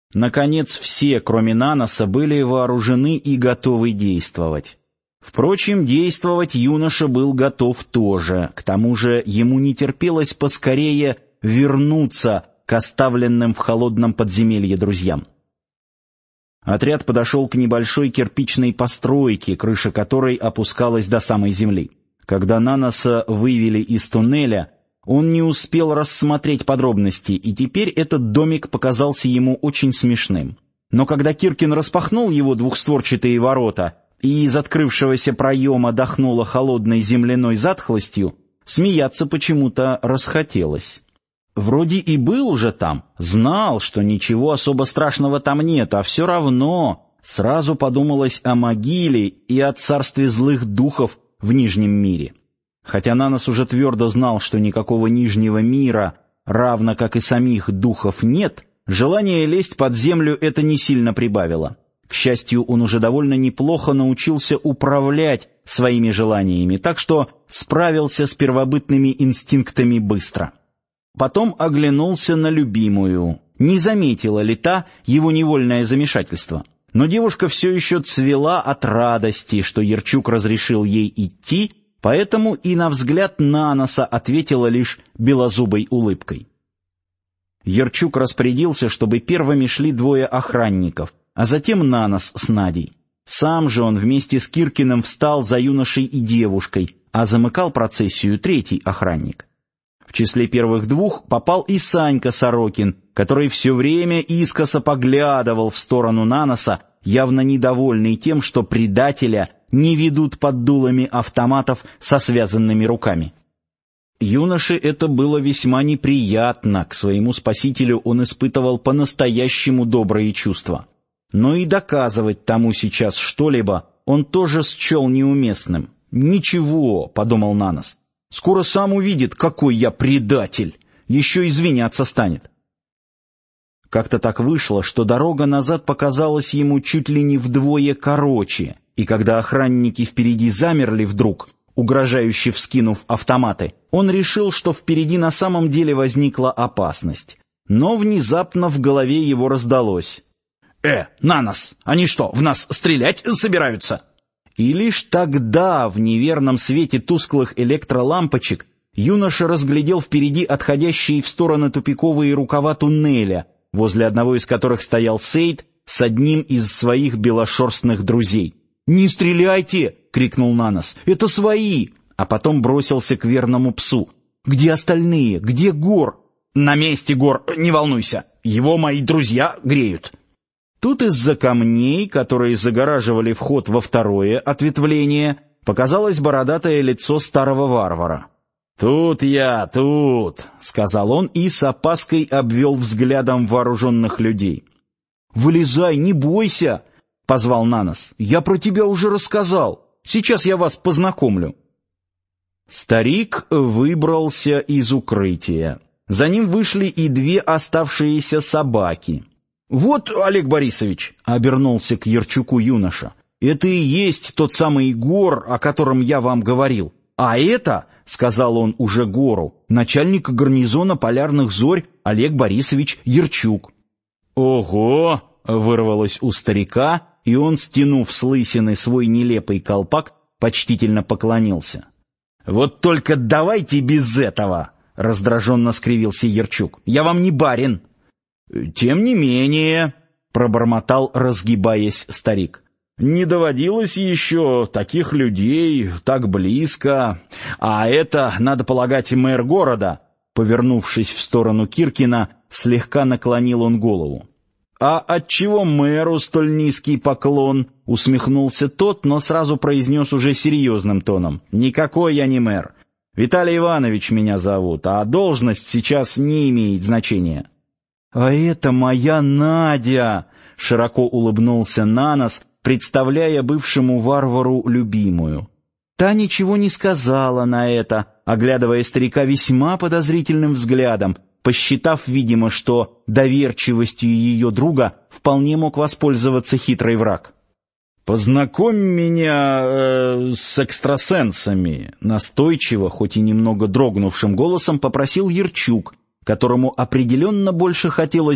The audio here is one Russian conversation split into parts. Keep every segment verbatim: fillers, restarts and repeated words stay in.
Наконец все, кроме Наноса, были вооружены и готовы действовать. Впрочем, действовать юноша был готов тоже, к тому же ему не терпелось поскорее вернуться к оставленным в холодном подземелье друзьям. Отряд подошел к небольшой кирпичной постройке, крыша которой опускалась до самой земли. Когда Наноса вывели из туннеля, он не успел рассмотреть подробности, и теперь этот домик показался ему очень смешным. Но когда Киркин распахнул его двухстворчатые ворота, и из открывшегося проема дохнуло холодной земляной затхлостью, смеяться почему-то расхотелось. Вроде и был уже там, знал, что ничего особо страшного там нет, а все равно сразу подумалось о могиле и о царстве злых духов в Нижнем мире. Хотя Нанос уже твердо знал, что никакого Нижнего мира, равно как и самих духов, нет, желание лезть под землю это не сильно прибавило. К счастью, он уже довольно неплохо научился управлять своими желаниями, так что справился с первобытными инстинктами быстро. Потом оглянулся на любимую. Не заметила ли та его невольное замешательство? Но девушка все еще цвела от радости, что Ярчук разрешил ей идти, поэтому и на взгляд Наноса ответила лишь белозубой улыбкой. Ярчук распорядился, чтобы первыми шли двое охранников, а затем Нанос с Надей. Сам же он вместе с Киркиным встал за юношей и девушкой, а замыкал процессию третий охранник. В числе первых двух попал и Санька Сорокин, который все время искоса поглядывал в сторону Наноса, явно недовольный тем, что предателя не ведут под дулами автоматов со связанными руками. Юноше это было весьма неприятно, к своему спасителю он испытывал по-настоящему добрые чувства. Но и доказывать тому сейчас что-либо он тоже счел неуместным. «Ничего», — подумал Нанос, — «скоро сам увидит, какой я предатель, еще извиняться станет». Как-то так вышло, что дорога назад показалась ему чуть ли не вдвое короче, и когда охранники впереди замерли вдруг, угрожающе вскинув автоматы, он решил, что впереди на самом деле возникла опасность. Но внезапно в голове его раздалось: «Э, Нанос, они что, в нас стрелять собираются?» И лишь тогда, в неверном свете тусклых электролампочек, юноша разглядел впереди отходящие в стороны тупиковые рукава туннеля, возле одного из которых стоял Сейд с одним из своих белошерстных друзей. «Не стреляйте!» — крикнул Нанос. «Это свои!» А потом бросился к верному псу. «Где остальные? Где Гор?» «На месте, Гор, не волнуйся. Его мои друзья греют». Тут из-за камней, которые загораживали вход во второе ответвление, показалось бородатое лицо старого варвара. «Тут я, тут», — сказал он и с опаской обвел взглядом вооруженных людей. «Вылезай, не бойся», — позвал Нанос. «Я про тебя уже рассказал. Сейчас я вас познакомлю». Старик выбрался из укрытия. За ним вышли и две оставшиеся собаки. «Вот, Олег Борисович», — обернулся к Ярчуку юноша, — «это и есть тот самый Гор, о котором я вам говорил. А это, — сказал он уже Гору, — начальник гарнизона полярных зорь Олег Борисович Ярчук». «Ого!» — вырвалось у старика, и он, стянув с лысины свой нелепый колпак, почтительно поклонился. «Вот только давайте без этого!» — раздраженно скривился Ярчук. «Я вам не барин». «Тем не менее», — пробормотал, разгибаясь, старик, — «не доводилось еще таких людей так близко. А это, надо полагать, мэр города». Повернувшись в сторону Киркина, слегка наклонил он голову. «А отчего мэру столь низкий поклон?» — усмехнулся тот, но сразу произнес уже серьезным тоном. «Никакой я не мэр. Виталий Иванович меня зовут, а должность сейчас не имеет значения». «А это моя Надя!» — широко улыбнулся Нанос, представляя бывшему варвару любимую. Та ничего не сказала на это, оглядывая старика весьма подозрительным взглядом, посчитав, видимо, что доверчивостью ее друга вполне мог воспользоваться хитрый враг. «Познакомь меня э, с экстрасенсами», — настойчиво, хоть и немного дрогнувшим голосом попросил Ярчук, которому определенно больше хотелось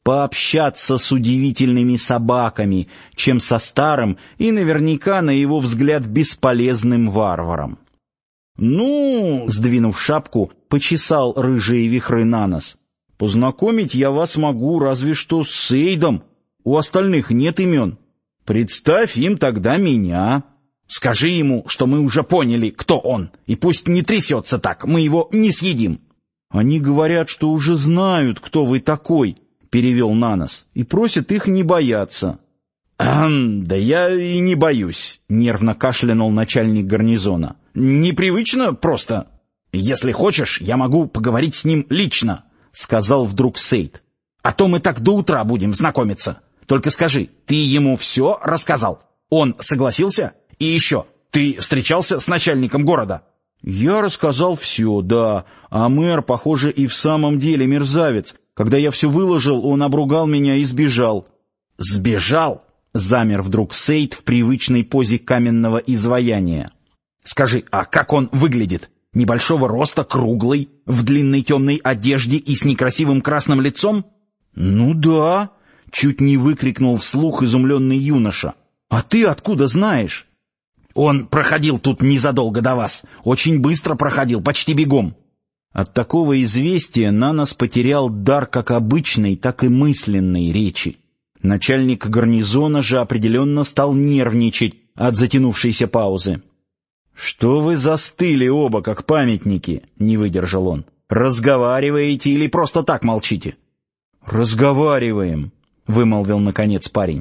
пообщаться с удивительными собаками, чем со старым и наверняка, на его взгляд, бесполезным варваром. «Ну, — сдвинув шапку, почесал рыжие вихры на нос, — познакомить я вас могу разве что с Сейдом, у остальных нет имен. Представь им тогда меня. Скажи ему, что мы уже поняли, кто он, и пусть не трясется так, мы его не съедим». «Они говорят, что уже знают, кто вы такой», — перевел Нанос, — «и просят их не бояться». «Ахм, да я и не боюсь», — нервно кашлянул начальник гарнизона. «Непривычно просто. Если хочешь, я могу поговорить с ним лично», — сказал вдруг Сейд. «А то мы так до утра будем знакомиться. Только скажи, ты ему все рассказал? Он согласился? И еще, ты встречался с начальником города?» «Я рассказал все, да, а мэр, похоже, и в самом деле мерзавец. Когда я все выложил, он обругал меня и сбежал». «Сбежал?» — замер вдруг Сейд в привычной позе каменного изваяния. «Скажи, а как он выглядит? Небольшого роста, круглый, в длинной темной одежде и с некрасивым красным лицом?» «Ну да», — чуть не выкрикнул вслух изумленный юноша. «А ты откуда знаешь?» «Он проходил тут незадолго до вас. Очень быстро проходил, почти бегом». От такого известия Нанос потерял дар как обычной, так и мысленной речи. Начальник гарнизона же определенно стал нервничать от затянувшейся паузы. «Что вы застыли оба, как памятники?» — не выдержал он. «Разговариваете или просто так молчите?» «Разговариваем», — вымолвил наконец парень.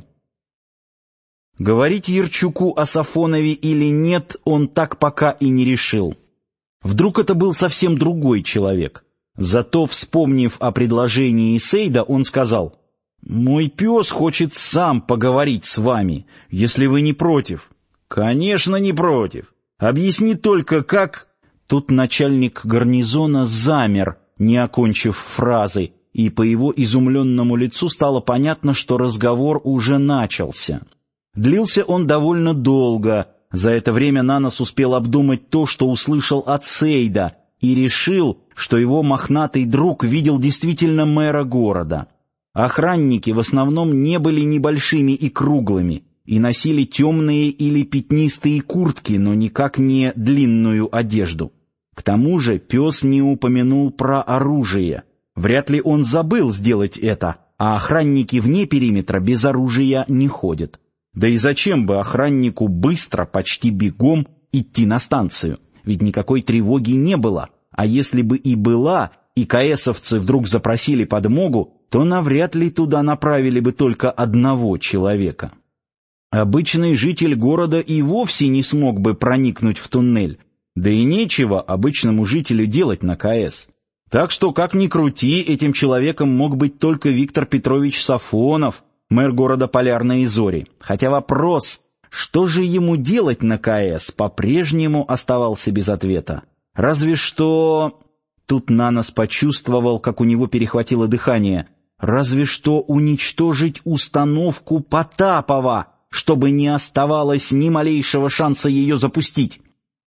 Говорить Ярчуку о Сафонове или нет, он так пока и не решил. Вдруг это был совсем другой человек. Зато, вспомнив о предложении Сейда, он сказал: «Мой пес хочет сам поговорить с вами, если вы не против». «Конечно, не против. Объясни только, как...» Тут начальник гарнизона замер, не окончив фразы, и по его изумленному лицу стало понятно, что разговор уже начался. Длился он довольно долго. За это время Нанос успел обдумать то, что услышал от Сейда, и решил, что его мохнатый друг видел действительно мэра города. Охранники в основном не были небольшими и круглыми, и носили темные или пятнистые куртки, но никак не длинную одежду. К тому же пес не упомянул про оружие. Вряд ли он забыл сделать это, а охранники вне периметра без оружия не ходят. Да и зачем бы охраннику быстро, почти бегом, идти на станцию? Ведь никакой тревоги не было, а если бы и была, и КСовцы вдруг запросили подмогу, то навряд ли туда направили бы только одного человека. Обычный житель города и вовсе не смог бы проникнуть в туннель, да и нечего обычному жителю делать на КС. Так что, как ни крути, этим человеком мог быть только Виктор Петрович Сафонов, мэр города Полярные Зори. Хотя вопрос, что же ему делать на КС, по-прежнему оставался без ответа. Разве что... Тут Нанос почувствовал, как у него перехватило дыхание. Разве что уничтожить установку Потапова, чтобы не оставалось ни малейшего шанса ее запустить.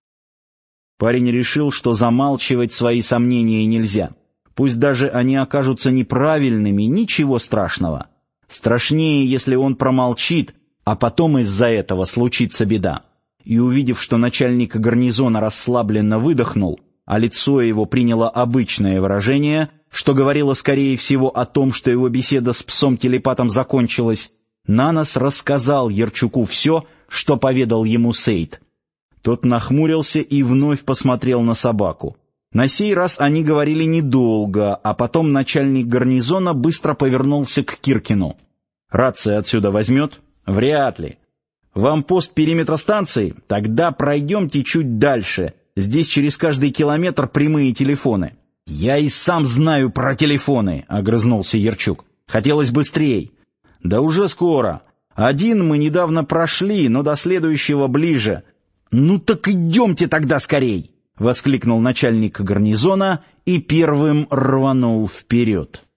Парень решил, что замалчивать свои сомнения нельзя. Пусть даже они окажутся неправильными, ничего страшного. Страшнее, если он промолчит, а потом из-за этого случится беда. И увидев, что начальник гарнизона расслабленно выдохнул, а лицо его приняло обычное выражение, что говорило скорее всего о том, что его беседа с псом-телепатом закончилась, Нанос рассказал Ярчуку все, что поведал ему Сейд. Тот нахмурился и вновь посмотрел на собаку. На сей раз они говорили недолго, а потом начальник гарнизона быстро повернулся к Киркину. «Рация отсюда возьмет?» «Вряд ли. Вам пост периметра станции? Тогда пройдемте чуть дальше. Здесь через каждый километр прямые телефоны». «Я и сам знаю про телефоны», — огрызнулся Ярчук. «Хотелось быстрей». «Да уже скоро. Один мы недавно прошли, но до следующего ближе». «Ну так идемте тогда скорей!» — воскликнул начальник гарнизона и первым рванул вперед.